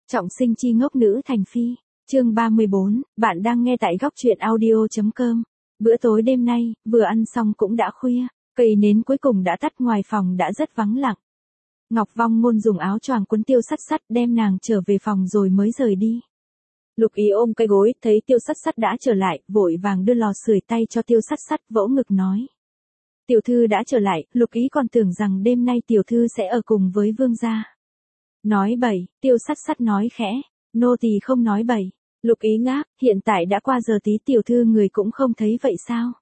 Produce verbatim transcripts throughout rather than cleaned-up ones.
Trọng sinh chi ngốc nữ thành phi, chương ba mươi bốn, bạn đang nghe tại góc truyện audio.com. Bữa tối đêm nay, vừa ăn xong cũng đã khuya, cây nến cuối cùng đã tắt, ngoài phòng đã rất vắng lặng. Ngọc Vong Ngôn dùng áo choàng cuốn Tiêu Sắt Sắt đem nàng trở về phòng rồi mới rời đi. Lục Ý ôm cái gối, thấy Tiêu Sắt Sắt đã trở lại, vội vàng đưa lò sưởi tay cho Tiêu Sắt Sắt, vỗ ngực nói. Tiểu thư đã trở lại, Lục Ý còn tưởng rằng đêm nay tiểu thư sẽ ở cùng với vương gia. Nói bậy, Tiêu Sắt Sắt nói khẽ, nô tỳ không nói bậy. Lục Ý ngáp, hiện tại đã qua giờ tí, tiểu thư người cũng không thấy vậy sao?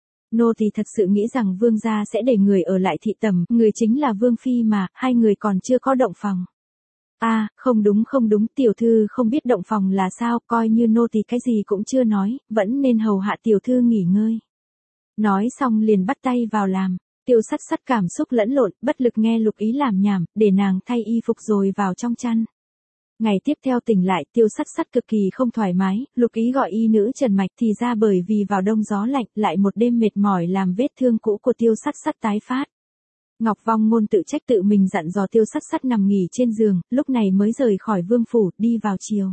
Nô tỳ thật sự nghĩ rằng vương gia sẽ để người ở lại thị tầm, người chính là vương phi mà, hai người còn chưa có động phòng. À, không đúng không đúng, tiểu thư không biết động phòng là sao, coi như nô tỳ cái gì cũng chưa nói, vẫn nên hầu hạ tiểu thư nghỉ ngơi. Nói xong liền bắt tay vào làm. Tiêu Sắt Sắt cảm xúc lẫn lộn, bất lực nghe Lục Ý làm nhảm, để nàng thay y phục rồi vào trong chăn. Ngày tiếp theo tỉnh lại, Tiêu Sắt Sắt cực kỳ không thoải mái, Lục Ý gọi y nữ Trần Mạch, thì ra bởi vì vào đông gió lạnh, lại một đêm mệt mỏi làm vết thương cũ của Tiêu Sắt Sắt tái phát. Ngọc Vong Ngôn tự trách tự mình, dặn dò Tiêu Sắt Sắt nằm nghỉ trên giường, lúc này mới rời khỏi vương phủ, đi vào chiều.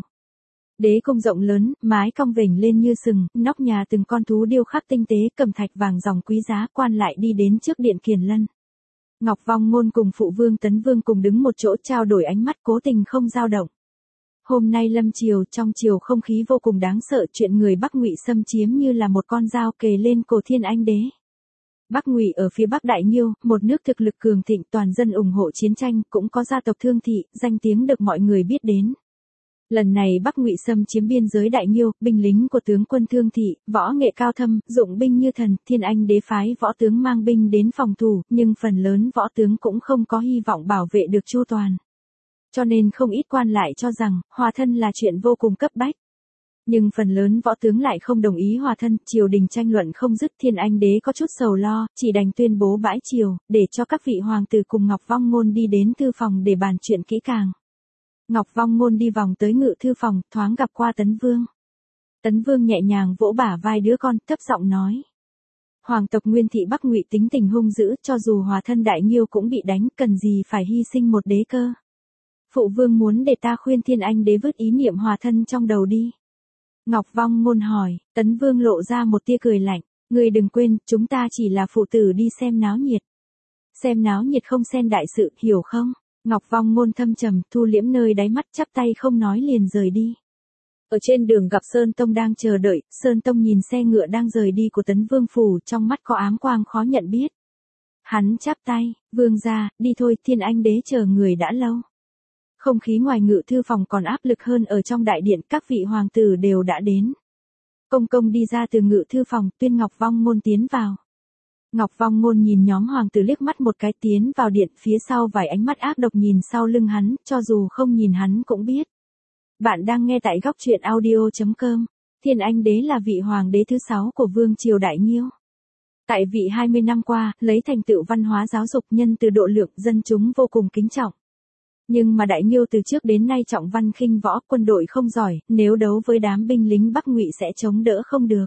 Đế cung rộng lớn, mái cong vểnh lên như sừng, nóc nhà từng con thú điêu khắc tinh tế, cẩm thạch vàng dòng quý giá, quan lại đi đến trước điện Kiền Lân. Ngọc Vong Ngôn cùng phụ vương Tấn Vương cùng đứng một chỗ trao đổi ánh mắt, cố tình không dao động. Hôm nay lâm triều, trong triều không khí vô cùng đáng sợ, chuyện người Bắc Ngụy xâm chiếm như là một con dao kề lên cổ Thiên Anh đế. Bắc Ngụy ở phía Bắc Đại Nhiêu, một nước thực lực cường thịnh, toàn dân ủng hộ chiến tranh, cũng có gia tộc Thương Thị, danh tiếng được mọi người biết đến. Lần này Bắc Ngụy xâm chiếm biên giới Đại Nhiêu, binh lính của tướng quân Thương Thị, võ nghệ cao thâm, dụng binh như thần, Thiên Anh đế phái võ tướng mang binh đến phòng thủ, nhưng phần lớn võ tướng cũng không có hy vọng bảo vệ được chu toàn. Cho nên không ít quan lại cho rằng, hòa thân là chuyện vô cùng cấp bách. Nhưng phần lớn võ tướng lại không đồng ý hòa thân, triều đình tranh luận không dứt, Thiên Anh đế có chút sầu lo, chỉ đành tuyên bố bãi triều, để cho các vị hoàng tử cùng Ngọc Vong Ngôn đi đến thư phòng để bàn chuyện kỹ càng. Ngọc Vong Ngôn đi vòng tới ngự thư phòng, thoáng gặp qua Tấn Vương. Tấn Vương nhẹ nhàng vỗ bả vai đứa con, thấp giọng nói. Hoàng tộc Nguyên Thị Bắc Ngụy tính tình hung dữ, cho dù hòa thân Đại Nhiêu cũng bị đánh, cần gì phải hy sinh một đế cơ. Phụ vương muốn để ta khuyên Thiên Anh đế vứt ý niệm hòa thân trong đầu đi. Ngọc Vong Ngôn hỏi, Tấn Vương lộ ra một tia cười lạnh, ngươi đừng quên, chúng ta chỉ là phụ tử đi xem náo nhiệt. Xem náo nhiệt không xen đại sự, hiểu không? Ngọc Vong Ngôn thâm trầm, thu liễm nơi đáy mắt, chắp tay không nói liền rời đi. Ở trên đường gặp Sơn Tông đang chờ đợi, Sơn Tông nhìn xe ngựa đang rời đi của Tấn Vương phủ, trong mắt có ám quang khó nhận biết. Hắn chắp tay, vương gia, đi thôi, Thiên Anh đế chờ người đã lâu. Không khí ngoài ngự thư phòng còn áp lực hơn ở trong đại điện, các vị hoàng tử đều đã đến. Công công đi ra từ ngự thư phòng, tuyên Ngọc Vong Ngôn tiến vào. Ngọc Vong Ngôn nhìn nhóm hoàng tử liếc mắt một cái, tiến vào điện, phía sau vài ánh mắt ác độc nhìn sau lưng hắn, cho dù không nhìn hắn cũng biết. Bạn đang nghe tại góc truyện audio.com. Thiên Anh đế là vị hoàng đế thứ sáu của vương triều Đại Nhiêu. Tại vị hai mươi năm qua, lấy thành tựu văn hóa giáo dục, nhân từ độ lượng, dân chúng vô cùng kính trọng. Nhưng mà Đại Nhiêu từ trước đến nay trọng văn khinh võ, quân đội không giỏi, nếu đấu với đám binh lính Bắc Ngụy sẽ chống đỡ không được.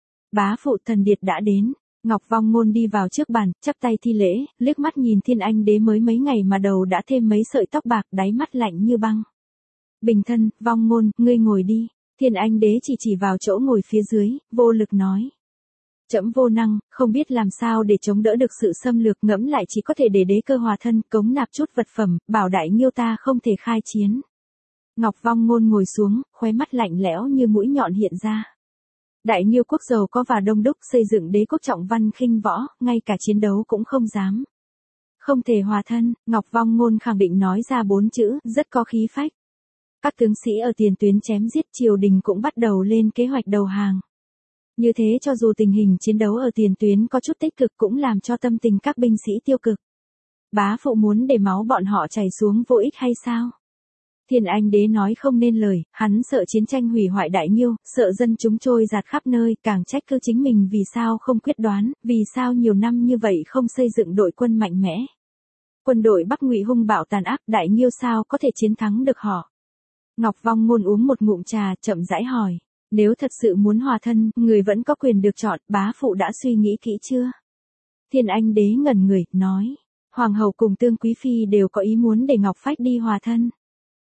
Bá phụ Thần Điệt đã đến. Ngọc Vong Ngôn đi vào trước bàn, chắp tay thi lễ, liếc mắt nhìn Thiên Anh đế mới mấy ngày mà đầu đã thêm mấy sợi tóc bạc, đáy mắt lạnh như băng. Bình thân, Vong Ngôn, ngươi ngồi đi. Thiên Anh đế chỉ chỉ vào chỗ ngồi phía dưới, vô lực nói. Trẫm vô năng, không biết làm sao để chống đỡ được sự xâm lược, ngẫm lại chỉ có thể để đế cơ hòa thân, cống nạp chút vật phẩm, bảo Đại Nhiêu ta không thể khai chiến. Ngọc Vong Ngôn ngồi xuống, khóe mắt lạnh lẽo như mũi nhọn hiện ra. Đại Nhiêu quốc giàu có và đông đúc, xây dựng đế quốc trọng văn khinh võ, ngay cả chiến đấu cũng không dám. Không thể hòa thân, Ngọc Vong Ngôn khẳng định nói ra bốn chữ, rất có khí phách. Các tướng sĩ ở tiền tuyến chém giết, triều đình cũng bắt đầu lên kế hoạch đầu hàng. Như thế cho dù tình hình chiến đấu ở tiền tuyến có chút tích cực cũng làm cho tâm tình các binh sĩ tiêu cực. Bá phụ muốn để máu bọn họ chảy xuống vô ích hay sao? Thiên Anh đế nói không nên lời, hắn sợ chiến tranh hủy hoại Đại Nhiêu, sợ dân chúng trôi dạt khắp nơi, càng trách cứ chính mình vì sao không quyết đoán, vì sao nhiều năm như vậy không xây dựng đội quân mạnh mẽ. Quân đội Bắc Ngụy hung bạo tàn ác, Đại Nhiêu sao có thể chiến thắng được họ? Ngọc Vong Ngôn uống một ngụm trà, chậm rãi hỏi, nếu thật sự muốn hòa thân, người vẫn có quyền được chọn, bá phụ đã suy nghĩ kỹ chưa? Thiên Anh đế ngẩn người, nói, hoàng hậu cùng Tương Quý phi đều có ý muốn để Ngọc Phách đi hòa thân.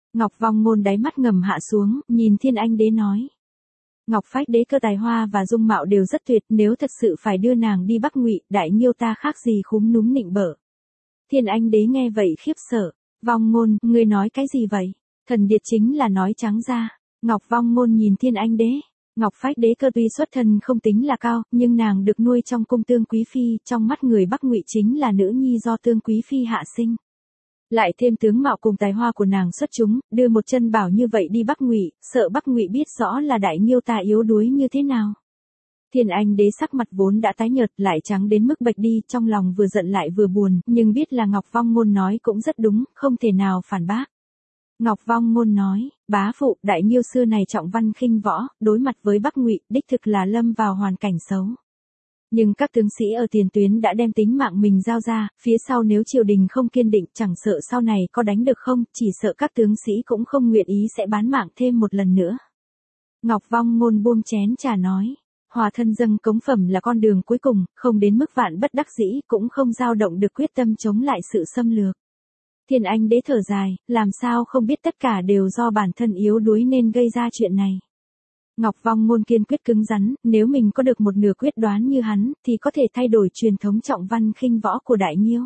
Ngọc Vong Ngôn đáy mắt ngầm hạ xuống, nhìn Thiên Anh Đế nói. Ngọc Phách Đế cơ tài hoa và dung mạo đều rất tuyệt, nếu thật sự phải đưa nàng đi Bắc Ngụy, Đại Nhiêu ta khác gì khúm núm nịnh bợ. Thiên Anh Đế nghe vậy khiếp sợ. Vong Ngôn, ngươi nói cái gì vậy? Thần Điệt chính là nói trắng ra. Ngọc Vong Ngôn nhìn Thiên Anh Đế. Ngọc Phách Đế cơ tuy xuất thân không tính là cao, nhưng nàng được nuôi trong cung Tương Quý Phi, trong mắt người Bắc Ngụy chính là nữ nhi do Tương Quý Phi hạ sinh. Lại thêm tướng mạo cùng tài hoa của nàng xuất chúng, đưa một chân bảo như vậy đi Bắc Ngụy, sợ Bắc Ngụy biết rõ là Đại Nhiêu ta yếu đuối như thế nào. Thiên Anh Đế sắc mặt vốn đã tái nhợt lại trắng đến mức bệch đi, trong lòng vừa giận lại vừa buồn, nhưng biết là Ngọc Vong Ngôn nói cũng rất đúng, không thể nào phản bác. Ngọc Vong Ngôn nói, bá phụ, Đại Nhiêu xưa này trọng văn khinh võ, đối mặt với Bắc Ngụy, đích thực là lâm vào hoàn cảnh xấu. Nhưng các tướng sĩ ở tiền tuyến đã đem tính mạng mình giao ra, phía sau nếu triều đình không kiên định chẳng sợ sau này có đánh được không, chỉ sợ các tướng sĩ cũng không nguyện ý sẽ bán mạng thêm một lần nữa. Ngọc Vong Ngôn buông chén trà nói, hòa thân dâng cống phẩm là con đường cuối cùng, không đến mức vạn bất đắc dĩ, cũng không dao động được quyết tâm chống lại sự xâm lược. Thiên Anh Đế thở dài, làm sao không biết tất cả đều do bản thân yếu đuối nên gây ra chuyện này. Ngọc Vong Ngôn kiên quyết cứng rắn, nếu mình có được một nửa quyết đoán như hắn, thì có thể thay đổi truyền thống trọng văn khinh võ của Đại Nhiêu.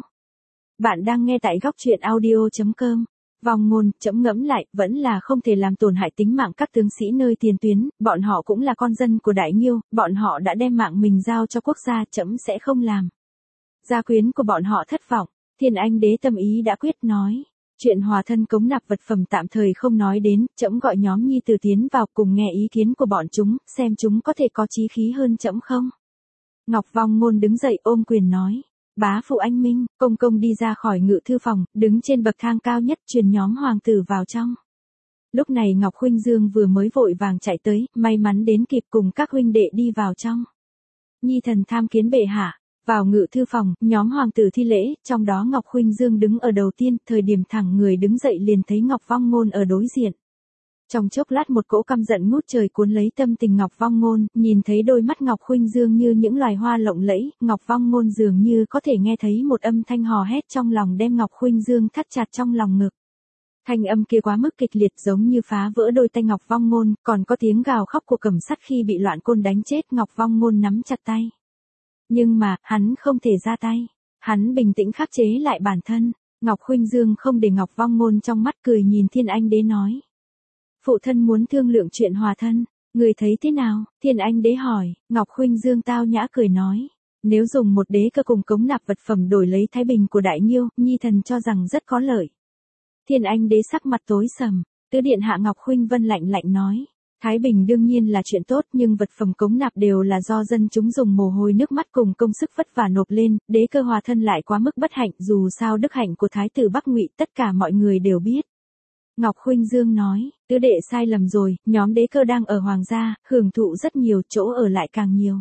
Bạn đang nghe tại góc truyện audio chấm com. Vong Ngôn, trẫm ngẫm lại, vẫn là không thể làm tổn hại tính mạng các tướng sĩ nơi tiền tuyến, bọn họ cũng là con dân của Đại Nhiêu, bọn họ đã đem mạng mình giao cho quốc gia, trẫm sẽ không làm. Gia quyến của bọn họ thất vọng. Thiên Anh Đế tâm ý đã quyết nói. Chuyện hòa thân cống nạp vật phẩm tạm thời không nói đến, trẫm gọi nhóm nhi tử tiến vào cùng nghe ý kiến của bọn chúng, xem chúng có thể có chí khí hơn trẫm không. Ngọc Vong Ngôn đứng dậy ôm quyền nói. Bá phụ anh minh, công công đi ra khỏi ngự thư phòng, đứng trên bậc thang cao nhất truyền nhóm hoàng tử vào trong. Lúc này Ngọc Huynh Dương vừa mới vội vàng chạy tới, may mắn đến kịp cùng các huynh đệ đi vào trong. Nhi thần tham kiến bệ hạ. Vào ngự thư phòng, nhóm hoàng tử thi lễ, trong đó Ngọc Huynh Dương đứng ở đầu tiên, thời điểm thẳng người đứng dậy liền thấy Ngọc Vong Ngôn ở đối diện. Trong chốc lát một cỗ căm giận ngút trời cuốn lấy tâm tình Ngọc Vong Ngôn, nhìn thấy đôi mắt Ngọc Huynh Dương như những loài hoa lộng lẫy, Ngọc Vong Ngôn dường như có thể nghe thấy một âm thanh hò hét trong lòng đem Ngọc Huynh Dương thắt chặt trong lòng ngực. Thanh âm kia quá mức kịch liệt giống như phá vỡ đôi tay Ngọc Vong Ngôn, còn có tiếng gào khóc của Cẩm Sắt khi bị loạn côn đánh chết. Ngọc Vong Ngôn nắm chặt tay. Nhưng mà, hắn không thể ra tay. Hắn bình tĩnh khắc chế lại bản thân. Ngọc Huynh Dương không để Ngọc Vong Ngôn trong mắt, cười nhìn Thiên Anh Đế nói. Phụ thân muốn thương lượng chuyện hòa thân, người thấy thế nào? Thiên Anh Đế hỏi. Ngọc Huynh Dương tao nhã cười nói. Nếu dùng một đế cơ cùng cống nạp vật phẩm đổi lấy thái bình của Đại Nhiêu, nhi thần cho rằng rất có lợi. Thiên Anh Đế sắc mặt tối sầm. Tứ điện hạ Ngọc Huynh Vân lạnh lạnh nói. Thái bình đương nhiên là chuyện tốt, nhưng vật phẩm cống nạp đều là do dân chúng dùng mồ hôi nước mắt cùng công sức vất vả nộp lên, đế cơ hòa thân lại quá mức bất hạnh, dù sao đức hạnh của thái tử Bắc Ngụy tất cả mọi người đều biết. Ngọc Huynh Dương nói, tứ đệ sai lầm rồi, nhóm đế cơ đang ở hoàng gia, hưởng thụ rất nhiều, chỗ ở lại càng nhiều.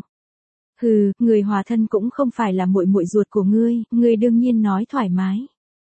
Hừ, người hòa thân cũng không phải là muội muội ruột của ngươi, ngươi đương nhiên nói thoải mái.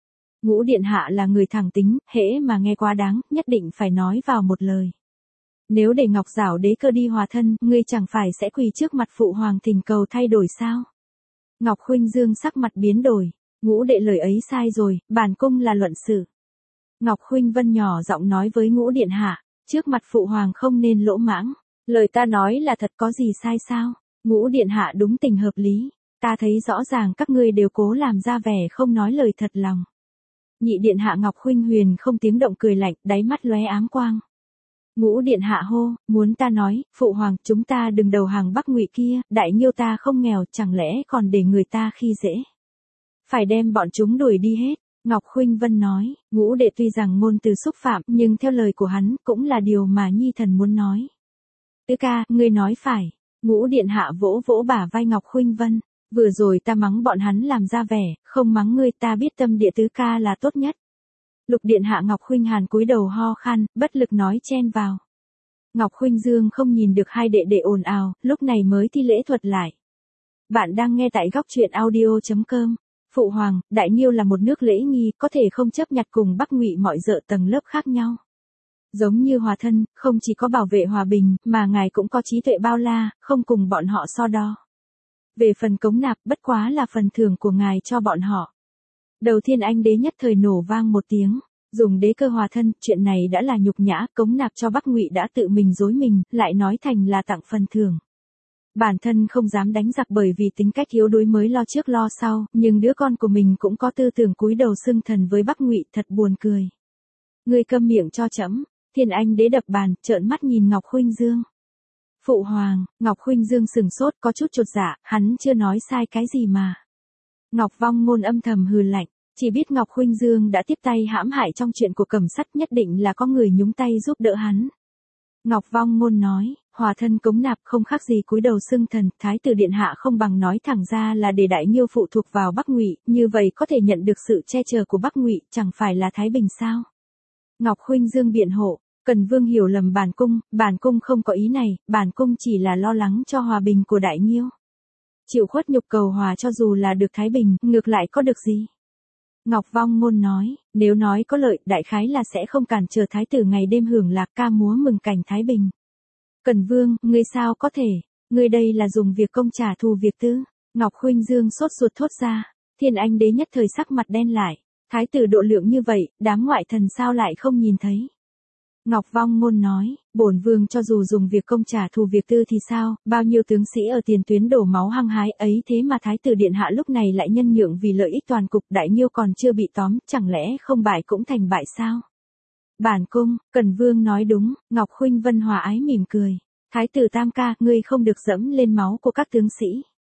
Ngũ điện hạ là người thẳng tính, hễ mà nghe quá đáng, nhất định phải nói vào một lời. Nếu để Ngọc Giảo đế cơ đi hòa thân, ngươi chẳng phải sẽ quỳ trước mặt phụ hoàng thỉnh cầu thay đổi sao? Ngọc Huynh Dương sắc mặt biến đổi. Ngũ đệ lời ấy sai rồi, bản cung là luận sự. Ngọc Huynh Vân nhỏ giọng nói với Ngũ điện hạ, trước mặt phụ hoàng không nên lỗ mãng. Lời ta nói là thật, có gì sai sao? Ngũ điện hạ đúng tình hợp lý. Ta thấy rõ ràng các ngươi đều cố làm ra vẻ không nói lời thật lòng. Nhị điện hạ Ngọc Huynh Huyền không tiếng động cười lạnh, đáy mắt lóe ám quang. Ngũ điện hạ hô, muốn ta nói, phụ hoàng, chúng ta đừng đầu hàng Bắc Ngụy kia, Đại Nhiêu ta không nghèo, chẳng lẽ còn để người ta khi dễ. Phải đem bọn chúng đuổi đi hết. Ngọc Huynh Vân nói, Ngũ đệ tuy rằng ngôn từ xúc phạm, nhưng theo lời của hắn, cũng là điều mà nhi thần muốn nói. Tứ ca, ngươi nói phải. Ngũ điện hạ vỗ vỗ bả vai Ngọc Huynh Vân. Vừa rồi ta mắng bọn hắn làm ra vẻ, không mắng ngươi, ta biết tâm địa tứ ca là tốt nhất. Lục điện hạ Ngọc Huynh Hàn cúi đầu ho khan, bất lực nói chen vào. Ngọc Huynh Dương không nhìn được hai đệ đệ ồn ào, lúc này mới thi lễ thuật lại. Bạn đang nghe tại góc truyện audio chấm com. Phụ hoàng, Đại Nhiêu là một nước lễ nghi, có thể không chấp nhặt cùng Bắc Ngụy mọi dợ tầng lớp khác nhau. Giống như hòa thân, không chỉ có bảo vệ hòa bình, mà ngài cũng có trí tuệ bao la, không cùng bọn họ so đo. Về phần cống nạp, bất quá là phần thưởng của ngài cho bọn họ. Đầu Thiên Anh Đế nhất thời nổ vang một tiếng. Dùng đế cơ hòa thân, chuyện này đã là nhục nhã, cống nạp cho Bắc Ngụy đã tự mình dối mình, lại nói thành là tặng phần thưởng. Bản thân không dám đánh giặc bởi vì tính cách yếu đuối mới lo trước lo sau, nhưng đứa con của mình cũng có tư tưởng cúi đầu xưng thần với Bắc Ngụy, thật buồn cười. Ngươi câm miệng cho trẫm. Thiên Anh đế đập bàn, trợn mắt nhìn Ngọc Khuynh Dương. Phụ hoàng, Ngọc Khuynh Dương sừng sốt, có chút chột dạ, hắn chưa nói sai cái gì mà. Ngọc Vong Ngôn âm thầm hừ lạnh, chỉ biết Ngọc Khuynh Dương đã tiếp tay hãm hại trong chuyện của Cẩm Sắt, nhất định là có người nhúng tay giúp đỡ hắn. Ngọc Vong Ngôn nói, hòa thân cống nạp không khác gì cúi đầu xưng thần, thái tử điện hạ không bằng nói thẳng ra là để Đại Nhiêu phụ thuộc vào Bắc Ngụy, như vậy có thể nhận được sự che chở của Bắc Ngụy, chẳng phải là Thái Bình sao? Ngọc Khuynh Dương biện hộ, Cần Vương hiểu lầm bản cung, bản cung không có ý này, bản cung chỉ là lo lắng cho hòa bình của Đại Nhiêu. Chịu khuất nhục cầu hòa cho dù là được Thái Bình, ngược lại có được gì? Ngọc Vong Ngôn nói, nếu nói có lợi, đại khái là sẽ không cản trở thái tử ngày đêm hưởng lạc ca múa mừng cảnh Thái Bình. Cần Vương, ngươi sao có thể, ngươi đây là dùng việc công trả thù việc tư. Ngọc Khuynh Dương sốt ruột thốt ra, Thiên Anh đế nhất thời sắc mặt đen lại, thái tử độ lượng như vậy, đám ngoại thần sao lại không nhìn thấy. Ngọc Vong Ngôn nói, bổn vương cho dù dùng việc công trả thù việc tư thì sao, bao nhiêu tướng sĩ ở tiền tuyến đổ máu hăng hái ấy, thế mà thái tử điện hạ lúc này lại nhân nhượng vì lợi ích toàn cục, Đại Nhiêu còn chưa bị tóm, chẳng lẽ không bại cũng thành bại sao? Bản cung, Cần Vương nói đúng. Ngọc Khuynh Vân hòa ái mỉm cười, thái tử tam ca, ngươi không được dẫm lên máu của các tướng sĩ.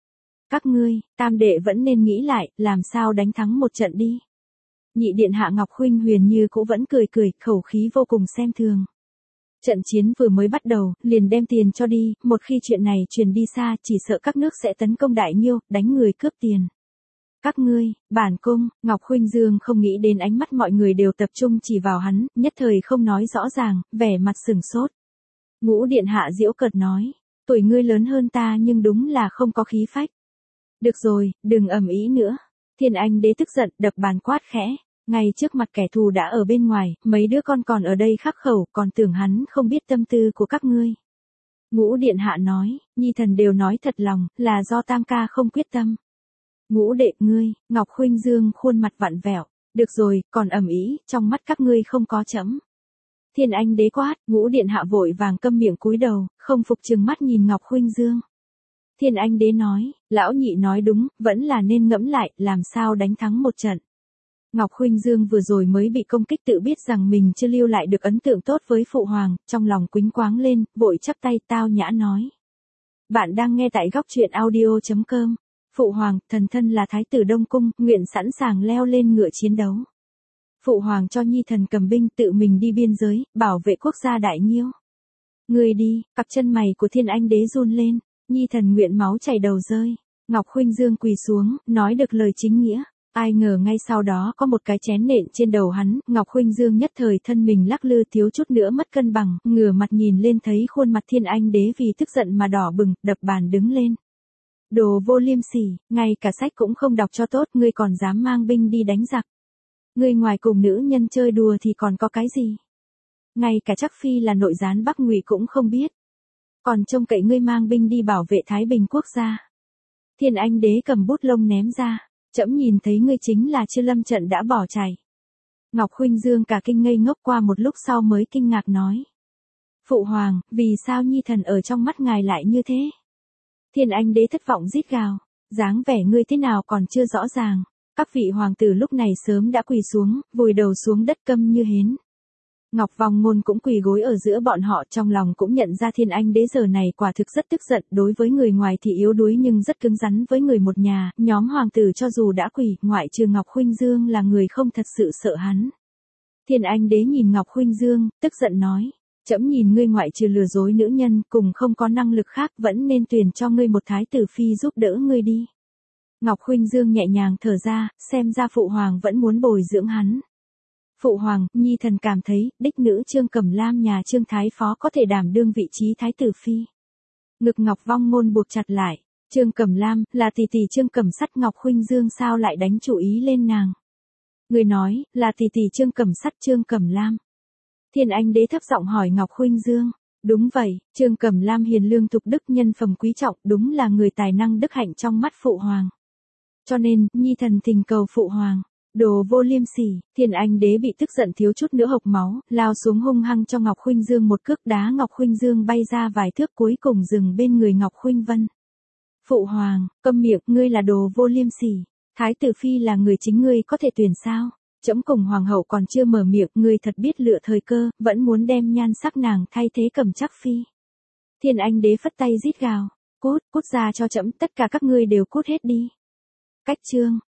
Các ngươi, tam đệ vẫn nên nghĩ lại, làm sao đánh thắng một trận đi. Nhị điện hạ Ngọc Khuynh Huyền như cũng vẫn cười cười, khẩu khí vô cùng xem thường. Trận chiến vừa mới bắt đầu, liền đem tiền cho đi, một khi chuyện này truyền đi xa, chỉ sợ các nước sẽ tấn công Đại Nhiêu, đánh người cướp tiền. Các ngươi, bản cung, Ngọc Khuynh Dương không nghĩ đến ánh mắt mọi người đều tập trung chỉ vào hắn, nhất thời không nói rõ ràng, vẻ mặt sừng sốt. Ngũ điện hạ giễu cợt nói, tuổi ngươi lớn hơn ta nhưng đúng là không có khí phách. Được rồi, đừng ầm ĩ nữa. Thiên Anh đế tức giận, đập bàn quát khẽ, ngay trước mặt kẻ thù đã ở bên ngoài, mấy đứa con còn ở đây khắc khẩu, còn tưởng hắn không biết tâm tư của các ngươi. Ngũ điện hạ nói, nhi thần đều nói thật lòng, là do tam ca không quyết tâm. Ngũ đệ ngươi, Ngọc Khuynh Dương khuôn mặt vặn vẹo, được rồi, còn ầm ĩ, trong mắt các ngươi không có chấm. Thiên Anh đế quát, Ngũ điện hạ vội vàng câm miệng cúi đầu, không phục trừng mắt nhìn Ngọc Khuynh Dương. Thiên Anh đế nói, lão nhị nói đúng, vẫn là nên ngẫm lại, làm sao đánh thắng một trận. Ngọc Khuynh Dương vừa rồi mới bị công kích, tự biết rằng mình chưa lưu lại được ấn tượng tốt với phụ hoàng, trong lòng quýnh quáng lên, vội chắp tay tao nhã nói. Bạn đang nghe tại góc truyện audio chấm com. Phụ hoàng, thần thân là thái tử Đông Cung, nguyện sẵn sàng leo lên ngựa chiến đấu. Phụ hoàng cho nhi thần cầm binh tự mình đi biên giới, bảo vệ quốc gia Đại Nhiêu. Người đi, cặp chân mày của Thiên Anh đế run lên, nhi thần nguyện máu chảy đầu rơi. Ngọc Khuynh Dương quỳ xuống, nói được lời chính nghĩa. Ai ngờ ngay sau đó có một cái chén nện trên đầu hắn, Ngọc Khuynh Dương nhất thời thân mình lắc lư thiếu chút nữa mất cân bằng, ngửa mặt nhìn lên thấy khuôn mặt Thiên Anh đế vì tức giận mà đỏ bừng, đập bàn đứng lên. Đồ vô liêm sỉ, ngay cả sách cũng không đọc cho tốt, ngươi còn dám mang binh đi đánh giặc. Ngươi ngoài cùng nữ nhân chơi đùa thì còn có cái gì? Ngay cả chắc phi là nội gián Bắc Ngụy cũng không biết. Còn trông cậy ngươi mang binh đi bảo vệ Thái Bình quốc gia. Thiên Anh đế cầm bút lông ném ra, trẫm nhìn thấy ngươi chính là chưa lâm trận đã bỏ chạy. Ngọc Khuynh Dương cả kinh ngây ngốc, qua một lúc sau mới kinh ngạc nói. Phụ hoàng, vì sao nhi thần ở trong mắt ngài lại như thế? Thiên Anh đế thất vọng rít gào, dáng vẻ ngươi thế nào còn chưa rõ ràng. Các vị hoàng tử lúc này sớm đã quỳ xuống, vùi đầu xuống đất câm như hến. Ngọc Vong Ngôn cũng quỳ gối ở giữa bọn họ, trong lòng cũng nhận ra Thiên Anh đế giờ này quả thực rất tức giận, đối với người ngoài thì yếu đuối nhưng rất cứng rắn với người một nhà, nhóm hoàng tử cho dù đã quỳ, ngoại trừ Ngọc Khuynh Dương là người không thật sự sợ hắn. Thiên Anh đế nhìn Ngọc Khuynh Dương, tức giận nói, trẫm nhìn ngươi ngoại trừ lừa dối nữ nhân, cùng không có năng lực khác, vẫn nên tuyển cho ngươi một thái tử phi giúp đỡ ngươi đi. Ngọc Khuynh Dương nhẹ nhàng thở ra, xem ra phụ hoàng vẫn muốn bồi dưỡng hắn. Phụ hoàng, nhi thần cảm thấy, đích nữ Trương Cẩm Lam nhà Trương Thái Phó có thể đảm đương vị trí thái tử phi. Ngực Ngọc Vong Ngôn buộc chặt lại, Trương Cẩm Lam, là tỷ tỷ Trương Cẩm Sắt, Ngọc Khuynh Dương sao lại đánh chủ ý lên nàng? Người nói, là tỷ tỷ Trương Cẩm Sắt Trương Cẩm Lam. Thiên Anh đế thấp giọng hỏi Ngọc Khuynh Dương. Đúng vậy, Trương Cẩm Lam hiền lương thục đức, nhân phẩm quý trọng, đúng là người tài năng đức hạnh trong mắt phụ hoàng. Cho nên, nhi thần thỉnh cầu phụ hoàng, Đồ vô liêm sỉ, Thiên Anh đế bị tức giận thiếu chút nữa hộc máu, lao xuống hung hăng cho Ngọc Khuynh Dương một cước đá Ngọc Khuynh Dương bay ra vài thước cuối cùng dừng bên người Ngọc Khuynh Vân. Phụ hoàng, câm miệng, ngươi là đồ vô liêm sỉ. Thái tử phi là người chính ngươi có thể tuyển sao? Trẫm cùng hoàng hậu còn chưa mở miệng, ngươi thật biết lựa thời cơ, vẫn muốn đem nhan sắc nàng thay thế Cẩm Trắc phi. Thiên Anh đế phất tay rít gào, cút, cút ra cho trẫm, tất cả các ngươi đều cút hết đi. Cách chương